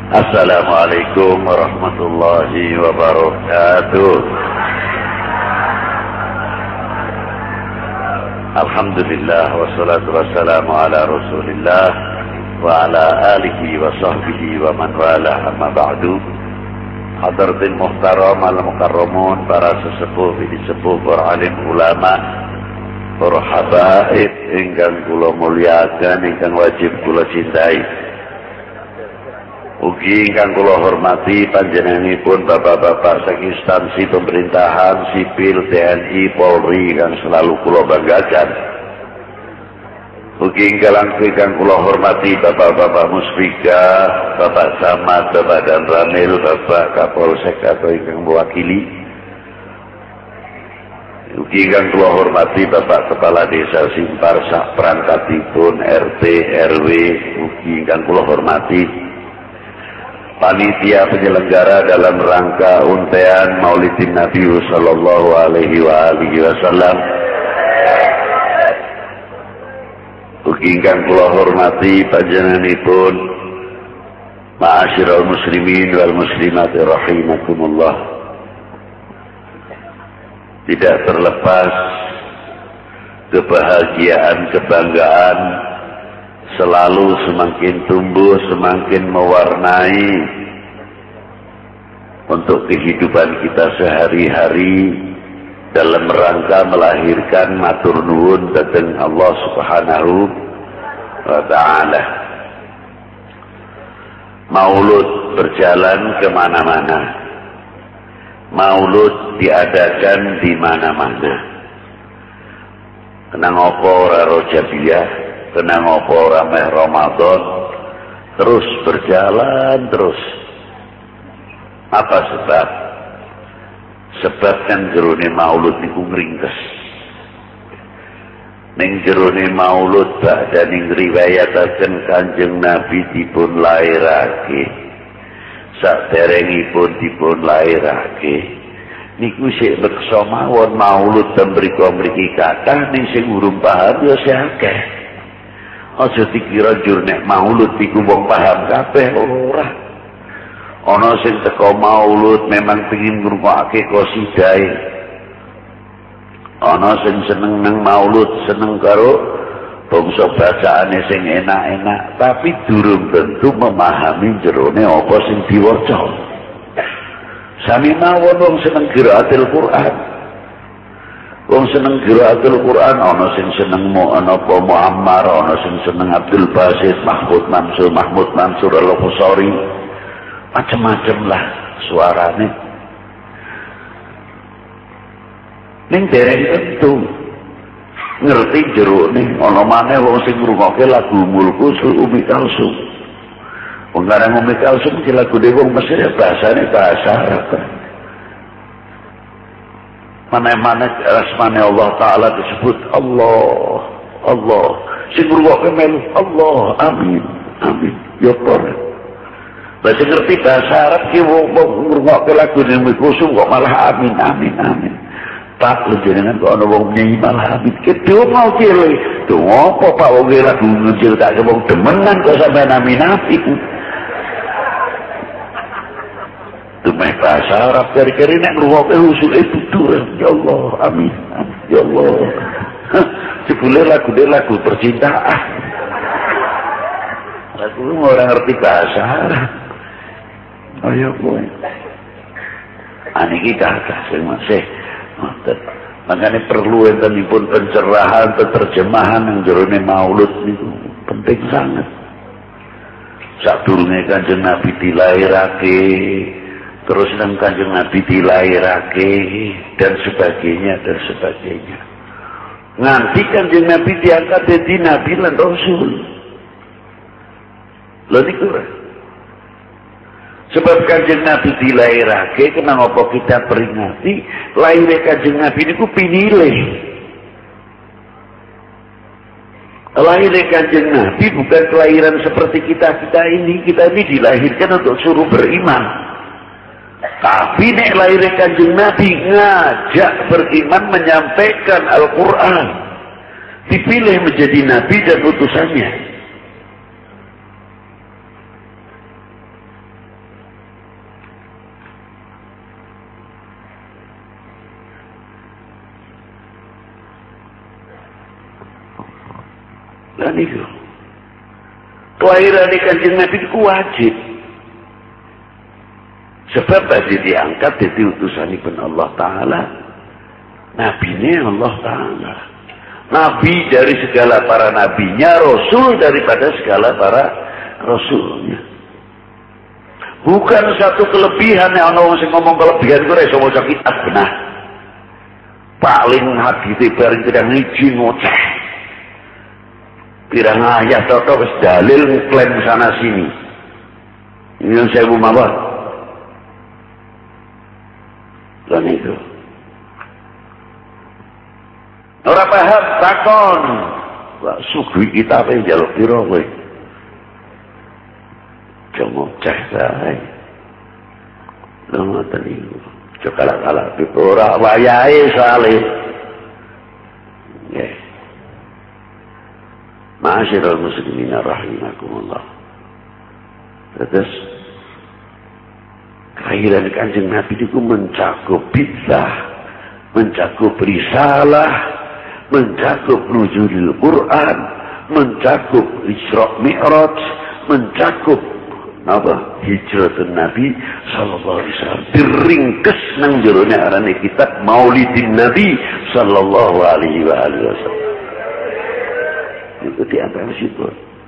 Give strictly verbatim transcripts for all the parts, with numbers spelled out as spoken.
Assalamualaikum warahmatullahi wabarakatuh. Alhamdulillah wassalatu wassalamu ala Rasulillah wa ala alihi wa sahbihi wa man wala, amma ba'du. Hadratil muhtaram al mukarramun, para sesepuh bini sepuh, para alim ulama, para habaib ingkang kula mulyakan, ingkang wajib kula cintai. Ugi ingkang kula hormati panjenenganipun bapak-bapak saking instansi pemerintahan, sipil, T N I, Polri yang selalu kula banggakan. Ugi ingkang kula hormati bapak-bapak Musbika, Bapak Samad, Bapak Dan Ramil, Bapak Kapolsek atau ingkang mewakili. Ugi ingkang kula hormati Bapak Kepala Desa Simpar sak perangkatipun R T R W. Ugi ingkang kula hormati panitia penyelenggara dalam rangka untean Maulidin Nabi sallallahu alaihi wa alihi wasallam. Ugi ingkang kula hormati panjenenganipun ma'asyiral muslimin wal muslimat rahimakumullah. Tidak terlepas kebahagiaan, kebanggaan selalu semakin tumbuh, semakin mewarnai untuk kehidupan kita sehari-hari dalam rangka melahirkan matur nuwun dhateng Allah Subhanahu wa ta'ala. Maulud berjalan kemana-mana, maulud diadakan di mana-mana. Kenang apa ora Rajabiyah, kenang apa ora meh Ramadan, terus berjalan terus. Apa sebab? Sebab kan jerone maulud niku ngringkes. Ning jerone maulud badhe ning riwayataken Kanjeng Nabi dipun lairake. Saderengipun dipun lairake niku sik beksa mawon maulud ten mriku mriki kathah, ning sing urung paham ya sing akeh. Aja dikira jur nek maulud iku wong paham kabeh, ora. Ana sing teko maulud memang pengin ngrungokake qasidahe. Ana sing seneng nang maulud, seneng karo bangsa bacaane sing enak-enak, tapi durung tentu memahami jerone apa sing diwaca. Sami mawon wong seneng qiraatul Quran. Wong seneng qiraatul Quran, ana sing seneng mo ana apa Muammar, ana sing seneng Abdul Basit, Mahmud Mansur, Mahmud Mansur Al-Qusari. Macam-macam lah suarane. Ning dereng tentu ngerti jerone, ana maneh wong sing ngrungokke lagu Mulku Umi Kalsum. Wong ngarang Umi Kalsum iki lagune wong Mesir, bahasane bahasa Arab. Mana-mana asmane Allah Ta'ala disebut Allah, Allah. Sing ngrungokke melu Allah, amin, amin. Ya ora. Lah sing ngerti bahasa Arab ki wong ngrungokke lagune Umi Kalsum kok malah amin, amin, amin. Pak jenengan kok ana wong nyanyi malah amin. Kedua mau kile. Tuh apa Pak wong lagu ngecil tak wong demenan kok sampean amin amin. Meh bahasa Arab kari-kari nek ngrungokke usuke tutur ya Allah amin, amin ya Allah. Jebule lagune lagu percintaan. Lagu ora ngerti bahasa Arab. Ayo kowe. Aniki kakak sing masih ngoten. Makane perlu entenipun pencerahan, penerjemahan yang jerone maulud niku penting sangat. Sadurunge Kanjeng Nabi dilairake, terus nang Kanjeng Nabi dilairake dan sebagainya dan sebagainya. Nganti Kanjeng Nabi diangkat dadi nabi lan rasul. Lha niku sebab Kanjeng Nabi dilairake, kenapa kita peringati lahir Kanjeng Nabi niku pinilih. Lahir Kanjeng Nabi bukan kelahiran seperti kita-kita ini. Kita ini dilahirkan untuk suruh beriman. Tapi nek lahir Kanjeng Nabi ngajak beriman, menyampaikan Al-Quran, dipilih menjadi Nabi dan utusannya. Lah niku. Kelahiran Kanjeng Nabi itu wajib. Sebab tadi diangkat jadi utusanipun Allah Ta'ala. Nabinya Allah Ta'ala. Nabi dari segala para nabinya, Rasul daripada segala para Rasulnya. Bukan satu kelebihan yang orang yang ngomong kelebihan itu iso maca kitab benar. Paling hadis bareng tidak ngiji ngoceh. Pirang ayat atau wis dalil klaim sana sini. Ini yang saya mau mawar. Dan itu. Orang paham takon. Wah, sugih kitab e njaluk pira kowe? Jangan cek sae. Lha ngoten niku. Cekala-kala ora wayahe soalé. Nggih. Ma'asyiral muslimin rahimakumullah. Terus kelahiran Kanjeng Nabi itu mencakup bid'ah, mencakup risalah, mencakup nuzulul Quran, mencakup Isra Mi'raj, mencakup apa? Hijratun Nabi sallallahu alaihi wasallam. Diringkes nang jerone arane kitab Maulidin Nabi sallallahu alaihi wa alihi wasallam. Itu di antara situ.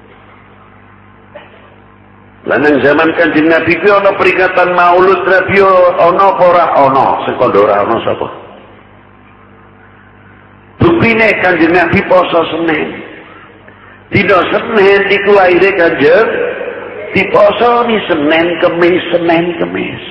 Lanang zaman Kanjeng Nabi ku ana peringatan Maulud Nabi ana apa ora ana, sekondo ora ana sapa. Buktine Kanjeng Nabi poso Senin. Dina Senin iku laire Kanjeng diposo ni Senin Kemis Senin Kemis.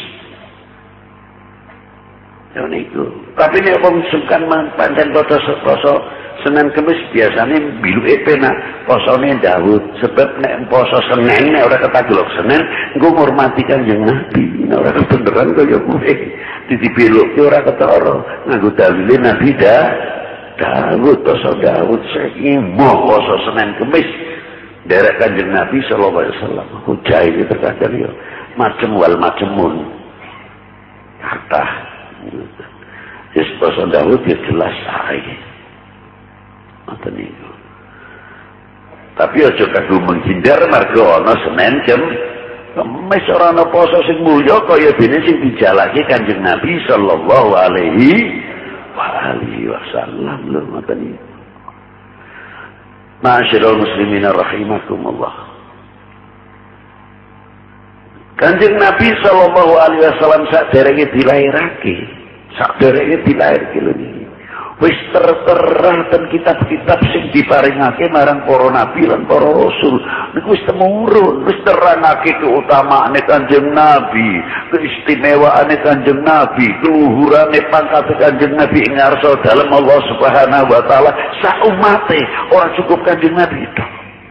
Ya niku. Tapi nek wong sungkan pancen poso Senin Kemis biasanya biluke penak posone Daud. Sebab nek poso Senin nek ora ketaglok Senin engko ngurmati Kanjeng Nabi. Nek ora beneran kaya kowe dibiluke ora ketara nganggo dalile Nabi dah Daud poso Daud saiki mau poso Senin Kemis derek Kanjeng Nabi sallallahu alaihi wasallam. Hujah iki terkadang yo macem wal macemun. Kata Yes poso Daud ya jelas sae. Tapi aja kadu menghindar marga ana Senin kem Kemis ora ana poso sing mulya kaya dene sing dijalake Kanjeng Nabi sallallahu alaihi wa alihi wasallam lho ngoten iki. Ma'asyiral muslimin rahimakumullah. Kanjeng Nabi sallallahu alaihi wasallam saderenge dilairake, saderenge dilairake lho niki. Wis tertera ten kitab-kitab sing diparingake marang para nabi lan para rasul niku wis temurun, wis terangake keutamaane Kanjeng Nabi, keistimewaane Kanjeng Nabi, keluhurane pangkat Kanjeng Nabi ing ngarsa dalem Allah Subhanahu wa taala sak umate, ora cukup Kanjeng Nabi itu.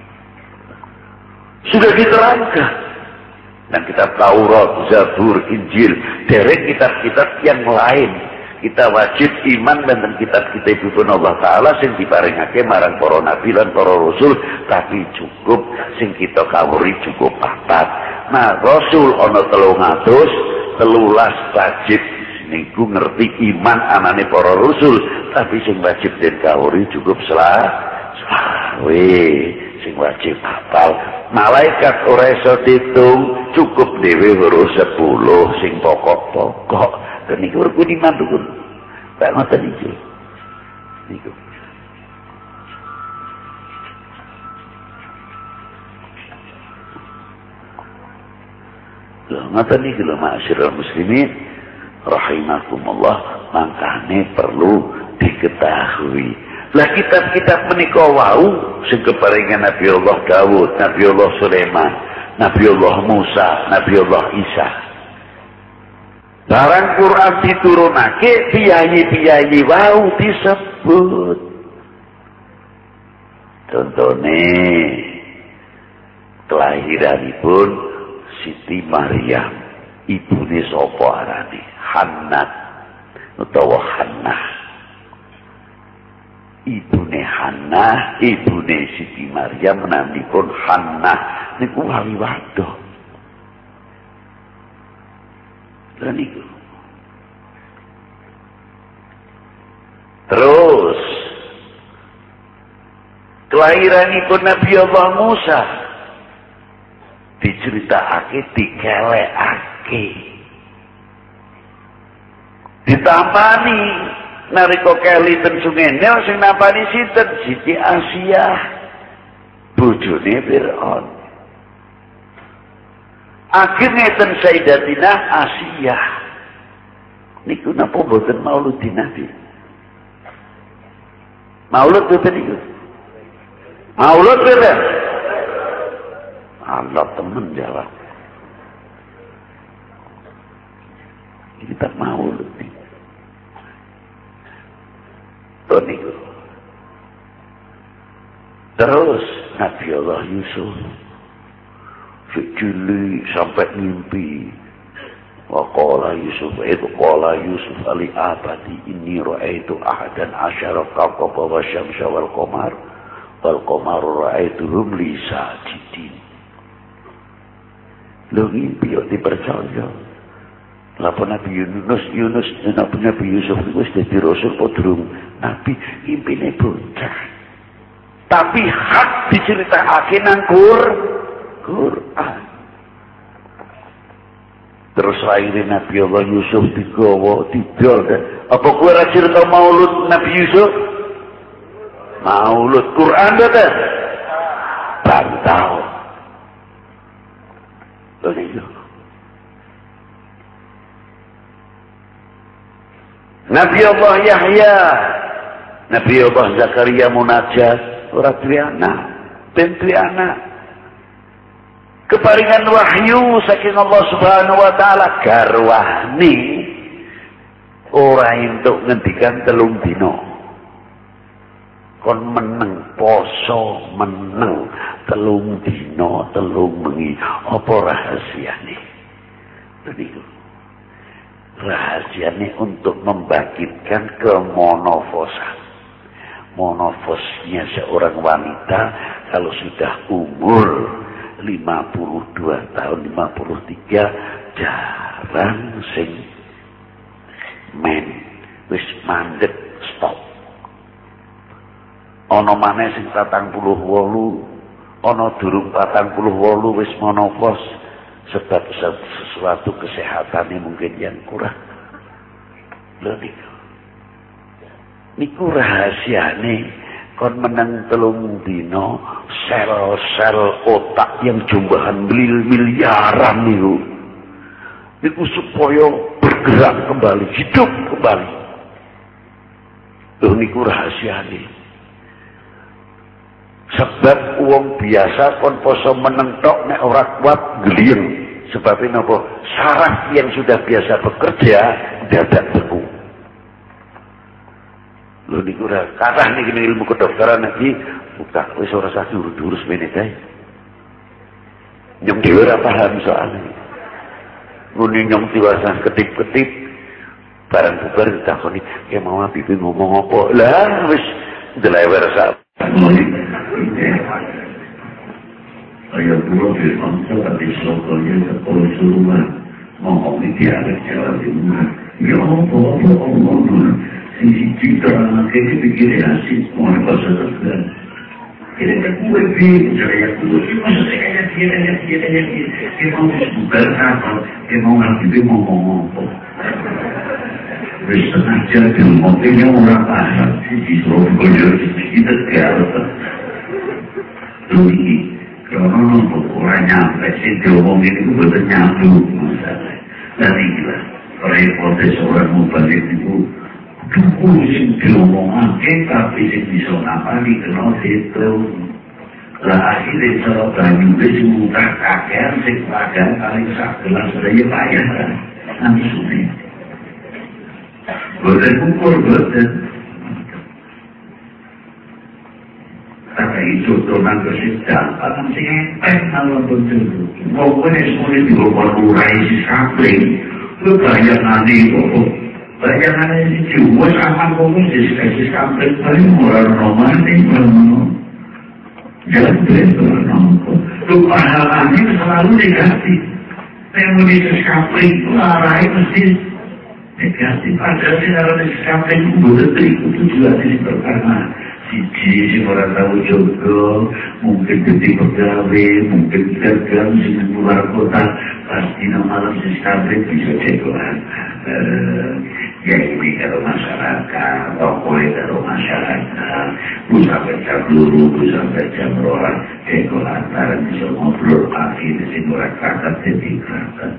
Sudah diterangkan dan kitab Taurat, Zabur, Injil, dereng kitab-kitab yang lain. Kita wajib iman dengan kitab-kitab ibun Allah Ta'ala sing diparingake marang para nabi lan para rasul, tapi cukup sing kita kawuri cukup papat. Nah, rasul ana telung atus telulas wajib niku ngerti iman anane para rasul, tapi sing wajib den kawuri cukup selawe, sing wajib hafal. Malaikat ora iso ditung, cukup dhewe weruh sepuluh sing pokok-pokok. Dan niku rukun iman rukun. Tak ngoten iki. Niku. Lha ngoten iki lho ma'asyiral muslimin rahimakumullah, mangkane perlu diketahui. Lah kitab-kitab menika wau sing keparingan Nabi Allah Daud, Nabi Allah Sulaiman, Nabi Allah Musa, Nabi Allah Isa. Barang Quran diturunake piyayi-piyayi wau disebut. Contohnya kelahiranipun Siti Maryam, ibune sapa arane? Hannah utawa Hannah. Ibune Hannah, ibune Siti Maryam namipun Hannah niku wali wadon. Dan itu. Terus Kelahiranipun Nabi Allah Musa diceritakake, dikelekake, ditampani nalika keli ten Sungai Nil sing nampani sinten? Siti Asiyah, bojone Firaun. Akhirnya ten Sayyidatina Asiyah niku napa boten mauludin Nabi? Maulud boten niku? Maulud boten? Allah temen jawab. Kita maulud nih. Tuh niku. Terus Nabi Allah Yusuf Fijili sampai mimpi. Wa qala Yusuf itu qala Yusuf ali abadi inni ra'aitu ahadan asyara kawkaba wa syamsa wal qamar wal qamaru ra'aituhum li sajidin. Lho mimpi yo dipercaya. Lapa Nabi Yunus Yunus Nabi Nabi Yusuf itu wis dadi rasul podrung Nabi impine bocah. Tapi hak diceritakake nang Quran. Terus akhirnya Nabi Allah Yusuf digawa, didol. Apa kowe ora cerita maulud Nabi Yusuf? Maulud Quran betul? Bantau. Begitu. Nabi Allah Yahya, Nabi Allah Zakaria munajat, ora duwe anak, ben duwe anak. Keparingan wahyu saking Allah Subhanahu wa taala garwani ora entuk ngendikan telung dina. Kon meneng poso, meneng telung dina, telung bengi. Apa rahasiane? Begitu. Rahasianya untuk membangkitkan kemonofosan. Monofosnya seorang wanita kalau sudah umur lima puluh dua tahun, lima puluh tiga jarang sing men wis mandek stop. Ana maneh sing patang puluh wolu, ana durung patang puluh wolu wis monofos. Sebab sesuatu kesehatannya mungkin yang kurang. Lho niku. Niku rahasiane kon menang telung dino sel-sel otak yang jumlahan miliaran niku. Niku supaya bergerak kembali, hidup kembali. Lho niku rahasiane. Sebab uang biasa kon poso menentok nek ora kuat gliyeng. Sebabnya napa? Saraf yang sudah biasa bekerja dadak beku. Lho niku ora kathah niki ilmu kedokteran iki buka wis ora usah durus-durus mene kae. Nyong dhewe ora paham soalnya. Muni nyong diwasa ketip-ketip barang bubar ditakoni, "Ya mau pipi ngomong apa?" Lah wis delewer sak. Ayat dua firman Allah di surga oleh seluruh mohon diada jalan di rumah. Ya Allah, Allah, sisi kita kita pikir asik mau bahasa terus. Kita tak boleh pikir saya dulu. Masa saya kayak dia kayak dia kayak dia. Dia mau bukan apa? Dia mau ngerti mau ngomong apa? Bersengaja dia mungkin orang paham sisi surga kita kerja. Ini kalau orang nyampe sih diomongin itu betul nyambung masalah. Dan inilah repotnya seorang mubalik itu dulu sih diomongin tapi sih bisa napali kenal itu. Lah akhirnya kalau banyu itu muka kakek sih pakai paling sak gelas saja payah kan. Nanti sudah. Betul ukur betul. Karena itu teman kesidang, akan sengepek kalau betul. Pokoknya semuanya juga berurai si sapling. Itu bayangan itu, bayangan ini juga sama pokoknya si sapling. Tapi orang romantik, jangan betul. Itu pahalanya selalu negatif. Memang si sapling itu arahnya mesti negatif. Padahal si sapling itu betul itu juga diperkarena. siji sing ora tau jogo, mungkin jadi pegawai, mungkin dagang sing luar kota, pasti malam sistemnya bisa jagoan. Uh, ya ini kalau masyarakat, tokohnya kalau masyarakat, bisa baca peluru, bisa baca merolah, jagoan, antara bisa ngobrol pagi di sini orang kata jadi kata.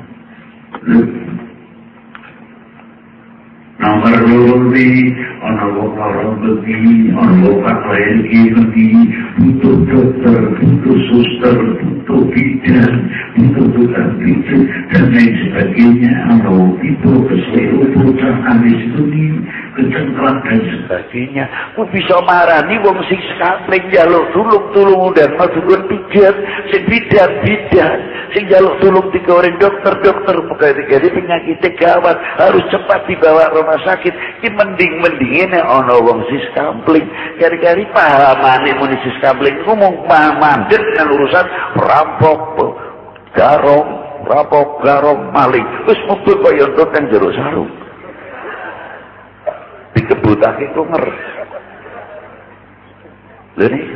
Nomor loro di ana wong lara begini, ana wong lain begini, butuh dokter, butuh suster, butuh bidan, butuh tukang pijat dan lain sebagainya. Ana wong itu keseru, bocah habis ini, kecengklat dan sebagainya. Ku bisa marani wong sing sekampling njaluk tulung-tulung dan madukun pijat, sing bidan-bidan, sing njaluk tulung digoreng dokter-dokter, pegawai-pegawai penyakit gawat harus cepat dibawa rumah sakit. Ki mending-mending ini ana wong sis kampling kari-kari pahamane muni sis kampling ngomong mandhet nang urusan perampok garong rampok garong maling wis mubur kaya entuk nang jero sarung dikebutake kunger lha niki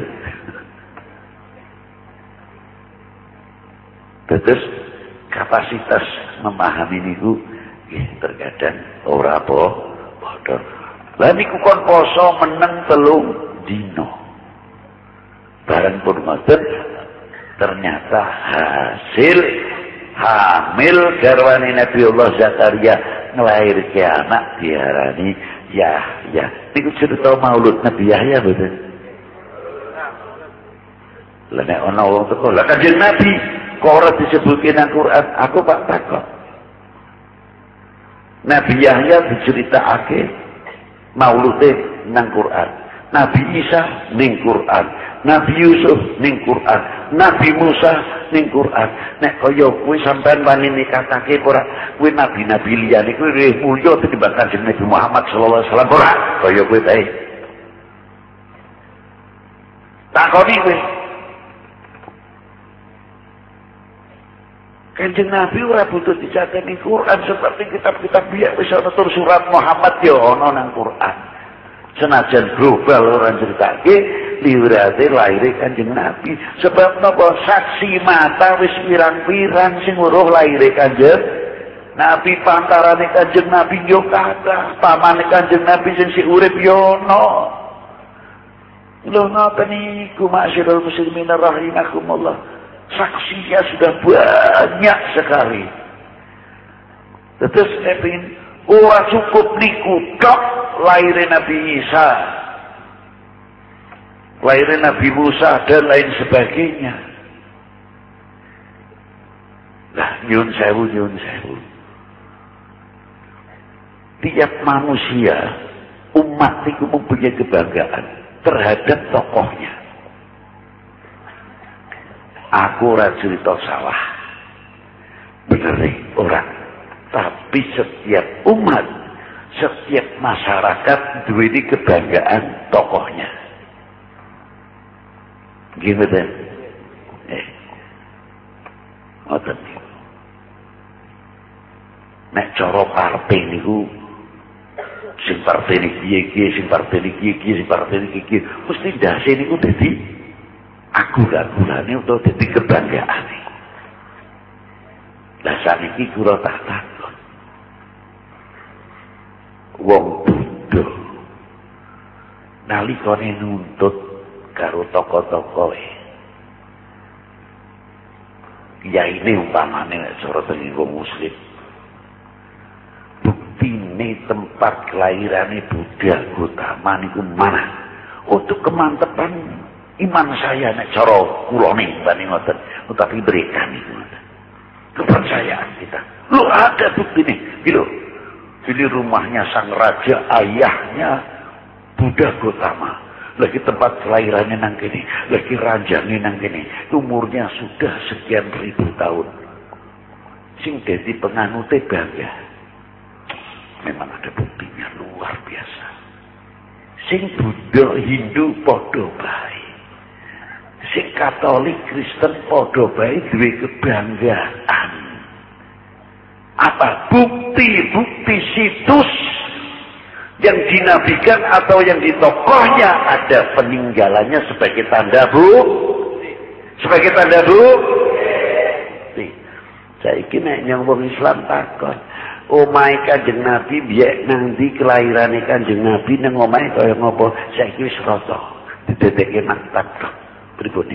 terus kapasitas memahami niku terkadang ora apa padha. Lah niku kon poso meneng telung dino. Bareng pun ngoten ternyata hasil hamil garwane Nabi Allah Zakaria nglairke anak diarani Yahya. Niku cerita maulud Nabi Yahya betul. Lah nek ana wong teko, lah kanjeng Nabi kok ora disebutke nang Quran, aku Pak takok. Nabi Yahya diceritakake maulude nang Quran, Nabi Isa ning Quran, Nabi Yusuf ning Quran, Nabi Musa ning Quran. Nek kaya kuwi sampean wani nikatake ora, kuwi nabi-nabi liyane kuwi luwih mulya tinimbang Kanjeng Nabi Muhammad sallallahu alaihi wasallam ora kaya kuwi bae. Takoni kuwi. Kanjeng Nabi ora butuh dicateni Quran seperti kitab-kitab biak wis ana tur surat Muhammad ya ana nang Quran. Senajan global ora critake liwirate laire Kanjeng Nabi. Sebab napa saksi mata wis pirang-pirang sing weruh laire Kanjeng Nabi pantarane Kanjeng Nabi yo kathah, pamane Kanjeng Nabi sing sik urip yo ana. Lho napa niku masyarul muslimin rahimakumullah. Saksinya sudah banyak sekali. Terus nepin ora cukup niku tok laire Nabi Isa, laire Nabi Musa dan lain sebagainya. Lah nyun sewu nyun sewu. Tiap manusia umat itu mempunyai kebanggaan terhadap tokohnya. Aku ora cerita salah, bener orang. Tapi setiap umat, setiap masyarakat duweni kebanggaan tokohnya. Gimana? Eh, ngoten niku. Nek cara partai niku, sing partai niki iki, sing partai niki iki, sing partai niki iki, mesti ndase niku dadi aku-akurane untuk dadi kebanggaane. Lah saniki kula tak takon. Wong Buddha nalikane nuntut karo tokoh-tokohe. Ya ini umpamane nek cara teng wong muslim. Buktine tempat kelahirane Buddha Gautama niku mana? Untuk kemantepan iman saya nek cara kula nimbani ngoten, tetapi berikan niku kepercayaan kita. Lu ada bukti nih, gitu. Ini rumahnya sang raja, ayahnya Buddha Gautama. Lagi tempat kelahirannya nang kene, lagi ranjangnya nang kene. Umurnya sudah sekian ribu tahun. Sing dadi penganute bangga. Memang ada buktinya luar biasa. Sing Buddha Hindu padha bae. Sing Katolik Kristen padha bae duwe kebanggaan. Apa bukti-bukti situs yang dinabikan atau yang ditokohnya ada peninggalannya sebagai tanda bu, sebagai tanda bu. Saiki nek nyong wong Islam takon, omahe Kanjeng Nabi biyen nanti kelahirane Kanjeng Nabi nang omahe kaya ngopo? Saiki wis rasa didedekke maktab pribadi.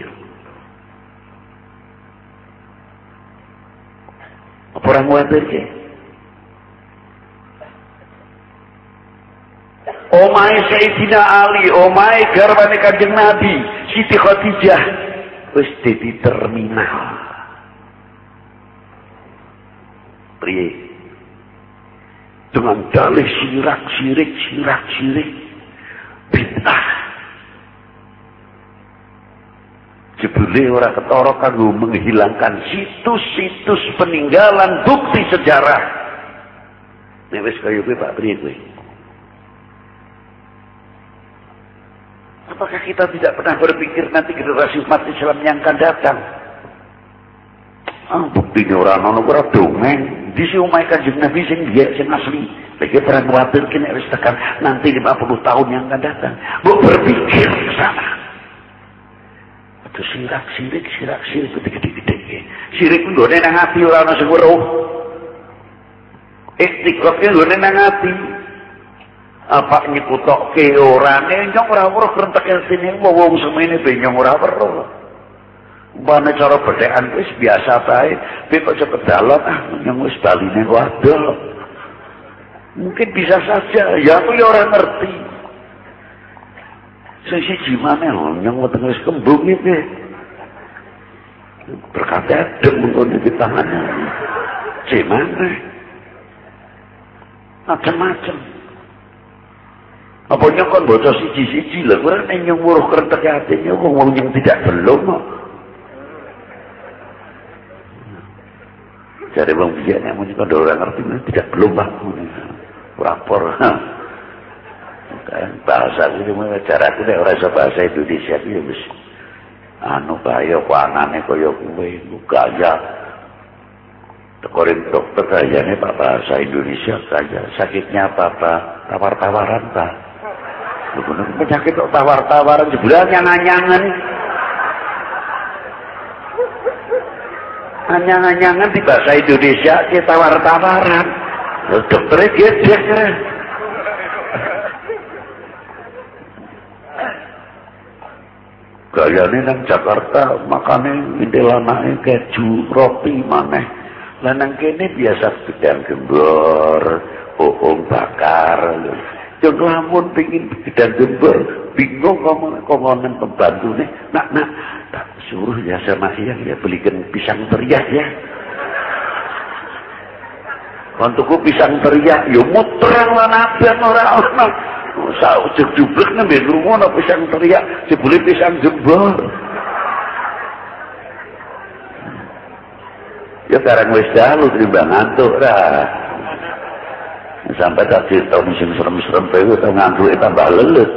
Apa ora kuwatirke? Omahe Sayyidina Ali, omahe garwane Kanjeng Nabi, Siti Khadijah wis dadi terminal. Priye? Dengan dalih sirak sirik sirak sirik bid'ah. Jebule ora ketara kanggo menghilangkan situs-situs peninggalan bukti sejarah. Nek wis kaya kuwi Pak priye kuwi? Apakah kita tidak pernah berpikir nanti generasi umat Islam yang akan datang? Ah, buktinya orang ono ora dongeng. Di si umai Kanjeng Nabi sing biak sing asli. Lagi pernah khawatir kini harus tekan nanti lima puluh tahun yang akan datang. Bu berpikir ke sana. Itu sirak sirik sirak sirik gede-gede. Sirik nggone nang ati ora ono sing weruh. Istiqomah nggone nang ati. Apa nyekutokke ora nyong ora weruh krentek sini wong semene benyong ora weruh. Bane cara bedhekan wis biasa bae, tapi kok cepet dalon ah nyong wis baline waduh. Mungkin bisa saja, ya aku ya ora ngerti. Sing siji maneh nyong weteng wis kembung iki. Berkata adem ngono di tangannya. Gimana? Macam-macam. Apa nyong kon bocah siji-siji lho, ora nek nyong weruh krentek atine wong-wong yang tidak belum kok. Jadi bang biar yang mungkin kalau orang ngerti tidak belum bangun lapor bahasa itu cuma cara aku nih orang bahasa Indonesia itu bis anu kaya panane kaya kue buka aja tekorin dokter kayaknya pak bahasa Indonesia saja sakitnya apa pak tawar-tawaran pak penyakit kok tawar-tawaran sebulan nyangan-nyangan anyang-anyangan di bahasa Indonesia dia tawar-tawaran dokternya dia dia kan gayanya nang Jakarta makannya indelananya keju roti maneh lah nang kene biasa gedang gembor ohong bakar yang lamun pingin gedang gembor bingung komonan pembantu nih nak nak tak suruh ya sama yang ya belikan pisang teriak ya kontuku pisang teriak ya muterang lah nabian orang-orang usah ujek jublek nih rumah no pisang teriak sebeli pisang gembor ya sekarang wis dalu terima ngantuk lah sampai tak cerita musim serem-serem itu tak ngantuk tambah lelet.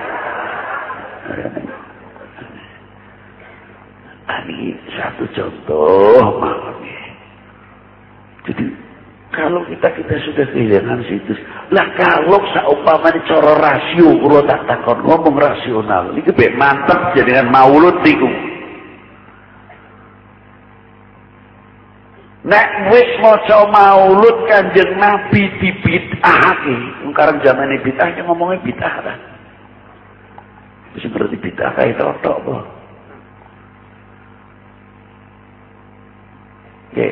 Ini satu contoh malamnya. Jadi kalau kita kita sudah kehilangan situs, lah kalau seumpamanya cara rasio, kalau tak takon ngomong rasional, ini kebek mantap jadikan maulud niku. Nek wis maca maulud Kanjeng Nabi dibid'ahake, sekarang zaman ini bid'ah ngomongnya bid'ah kan. Seperti bid'ah kayak tok kok. Oke,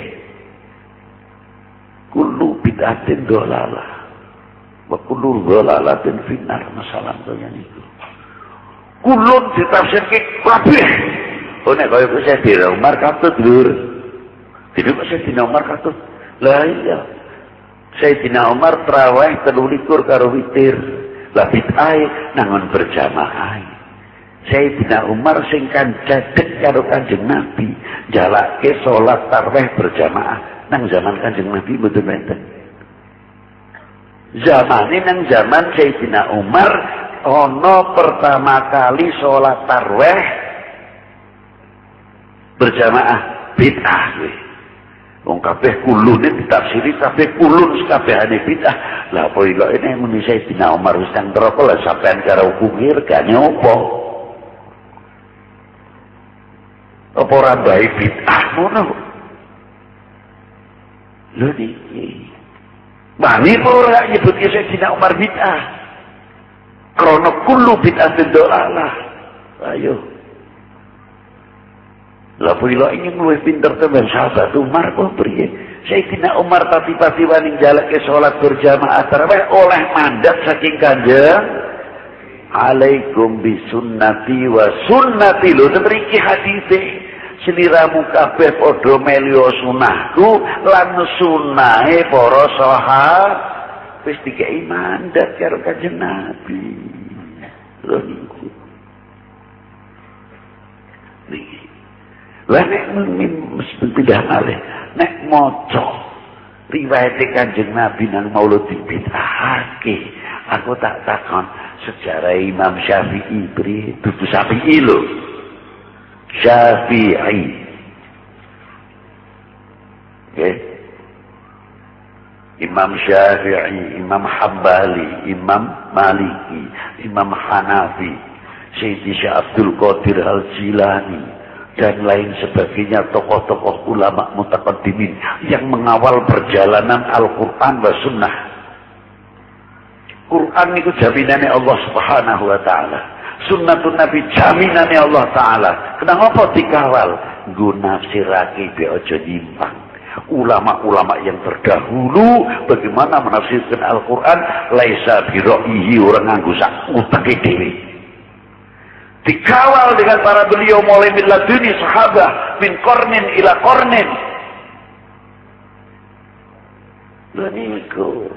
kullu bid'atin dolalah, wa kullu dolalatin finnar masalah kaya niku. Kulun ditafsirke kabeh. Oh nek kaya saya di Umar katut lur. Jadi kok Sayyidina Umar katut? Lah iya. Sayyidina Umar traweh telu likur karo witir. Lah bid'ah nangon berjamaah. Sayyidina Umar sing kan cedek karo Kanjeng Nabi jalake salat tarawih berjamaah nang zaman Kanjeng Nabi mboten enten. Zamane nang zaman Sayyidina Umar ana pertama kali salat tarawih berjamaah bid'ah kuwi. Wong kabeh kulune ditafsiri kabeh kulun kabehane bid'ah. Lah apa iki ini muni Sayyidina Umar wis nang neraka lah sampean karo hukum regane apa? Apa ora bae bid'ah ngono? Lho niki. Bani ora nyebut Sayyidina Umar bid'ah. Krana kullu bid'atin dolalah. Ayo. Lah pula ingin luwih pinter temen sahabat Umar kok priye? Sayyidina Umar pati-pati wani jalake salat berjamaah tarawih oleh mandat saking Kanjeng. Alaikum bisunnati wa sunnati lho mriki hadise. Sliramu kabeh padha melya sunahku lan sunahe para sahabat wis dikei mandat karo Kanjeng Nabi. Lho niku. Niki lah nek pindah malih nek maca riwayat Kanjeng Nabi nang maulud dibid'ahake aku tak takon sejarah Imam Syafi'i pri dudu Syafi'i lho Syafi'i okay. Imam Syafi'i, Imam Hambali, Imam Maliki, Imam Hanafi, Sayyidi Syekh Abdul Qadir Al-Jilani dan lain sebagainya, tokoh-tokoh ulama mutaqaddimin yang mengawal perjalanan Al-Quran wa Sunnah. Quran itu jaminannya Allah Subhanahu wa Ta'ala, Sunnatun Nabi jaminannya Allah Ta'ala. Kenapa dikawal? Guna siraki be ojo nyimpang. Ulama-ulama yang terdahulu bagaimana menafsirkan Al-Quran, laisa biro'ihi orang nganggo sak utake dhewe. Dikawal dengan para beliau mulai min laduni sahabah min qarnin ila qarnin. Lha niku.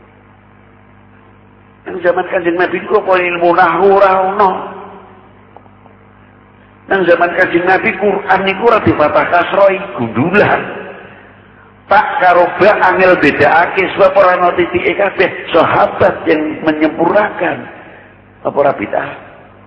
Nang zaman Kanjeng Nabi ku apa ilmu nahwu ora ono. Nang zaman Kanjeng Nabi Quran niku ora difatah kasroi gundulan. Tak karo ba angel bedakake sebab ora ono titike kabeh sahabat yang menyempurnakan. Apa ora bid'ah?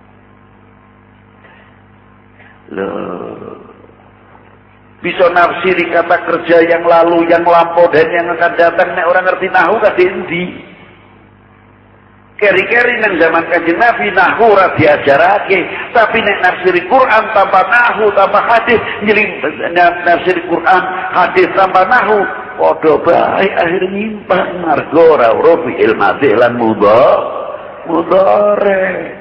Loh. Bisa nafsiri kata kerja yang lalu, yang lampau dan yang akan datang nek orang ngerti nahu kate endi. Keri-keri nang zaman Kanjeng Nabi nahu ora diajarake, tapi nek nafsiri Quran tanpa nahu, tanpa hadis, nyeling nafsiri Quran, hadis tanpa nahu, padha bae akhir nyimpang marga ora ora fi ilmadhi lan mudha mudhare.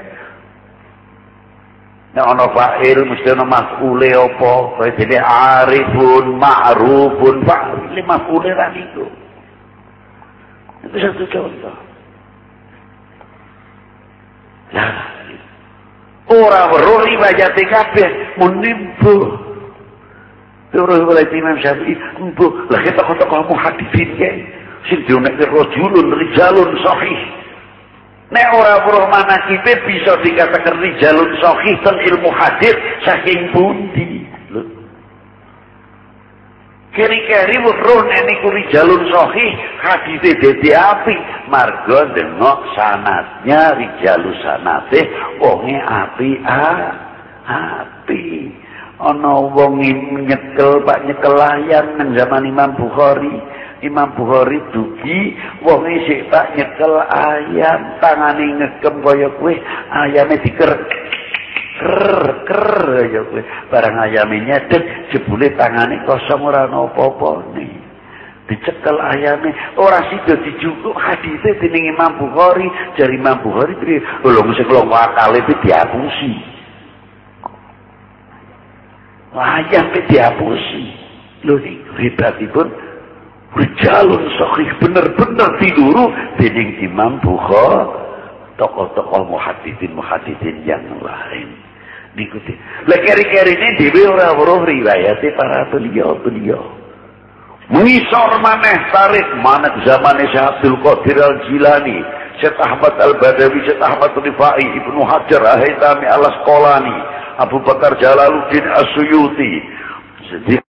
Nek ana fa'il mesti ana maf'ule apa? Kaya dene arifun, ma'rufun, fa'il maf'ule ra niku. Itu satu contoh. Lah, ora weruh riwayat kabeh menimbu. Terus oleh Imam Syafi'i, embuh, lah kita kok-kok muhaddisin kae. Sing dionek rajulun rijalun sahih. Nek ora weruh manakibe bisa dikatakan rijalun sahih ten ilmu hadis saking pundi lho. Keri-keri weruh nek niku rijalun sahih hadise dadi apik marga ndengok sanadnya rijalus sanate wonge apik ah apik. Ana wong nyekel Pak nyekel ayam nang zaman Imam Bukhari. Imam Bukhari dugi wong isih tak nyekel ayam tangane ngekem kaya kowe ayame diker ker ker kaya kowe barang ayame nyedek jebule tangane kosong ora ana apa-apane dicekel ayame ora sida dijukuk hadise dening Imam Bukhari jare Imam Bukhari piye lho mesti kula akale iki diapusi ayam iki diapusi lho iki hebatipun rijalun sahih bener-bener tiduru dening Imam Bukhari tokoh-tokoh muhaddisin muhaddisin yang lain diikuti. Lah keri-keri ini dhewe ora weruh riwayate para beliau-beliau. Mengisor maneh tarik maneh zamane Syekh Abdul Qadir Al-Jilani, Syekh Ahmad Al-Badawi, Syekh Ahmad Rifai, Ibnu Hajar Al-Haytami Al-Asqalani, Abu Bakar Jalaluddin As-Suyuti.